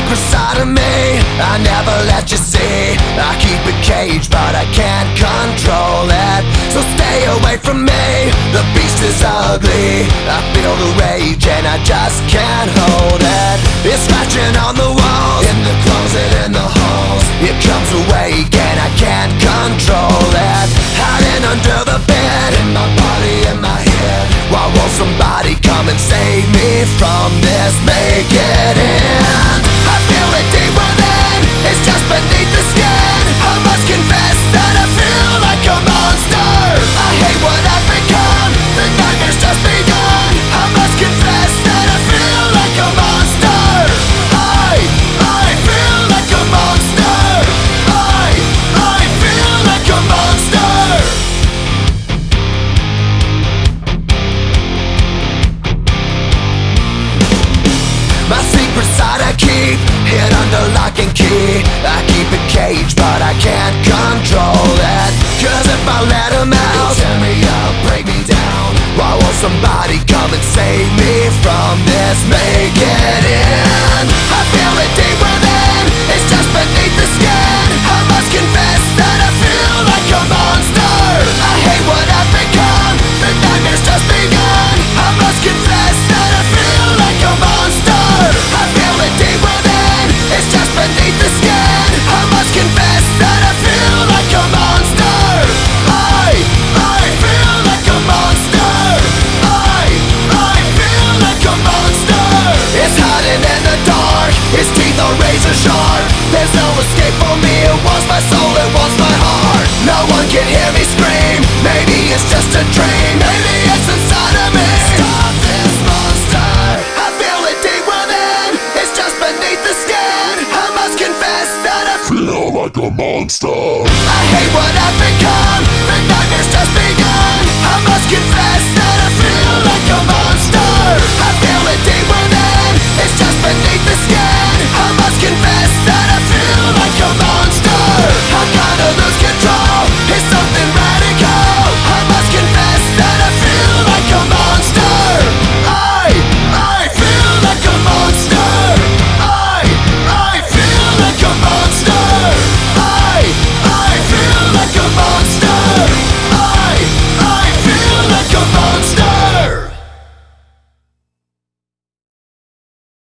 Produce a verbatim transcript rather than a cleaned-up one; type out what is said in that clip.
secret side of me I never let you see. I keep it caged but I can't control it, so stay away from me. The beast is ugly, I feel the rage and I just can't hold it. It's scratching on the walls, in the closet, in the halls. It comes awake and I can't control it. Hiding under the bed, in my body, in my head. Why won't somebody come and save me from this? Make it end. I feel it deep within, it's just beneath the skin. I must confess that I feel like a monster. I hate what I've become, the nightmare's just begun. I must confess that I feel like a monster. I, I feel like a monster. I, I feel like a monster. My secret side I keep hid under lock and key. I keep it caged but I can't control it, cause if I let him out, he'll tear me up, break me down. Why won't somebody come and save me from this? Make it end. I feel it deep within, it's just beneath the skin. I must confess that I feel like a monster. I hate what I've become, the nightmare's just begun. I must confess that I feel like a monster. I feel it deep within, it's just beneath the skin. I must confess that I feel like a monster. I, I feel like a monster. I, I feel like a monster. It's hiding in the dark, its teeth are razor sharp. There's no escape for me, it wants my soul, it wants my heart. No one can hear me scream, maybe it's just a dream. Maybe it's inside of me. Stop this monster. I feel it deep within, it's just beneath the skin. I must confess that I feel like a monster. I hate what I've become, the nightmare's just begun. I must confess that I feel like a monster. I feel it deep within, it's just beneath the skin. I must confess that I feel like a monster.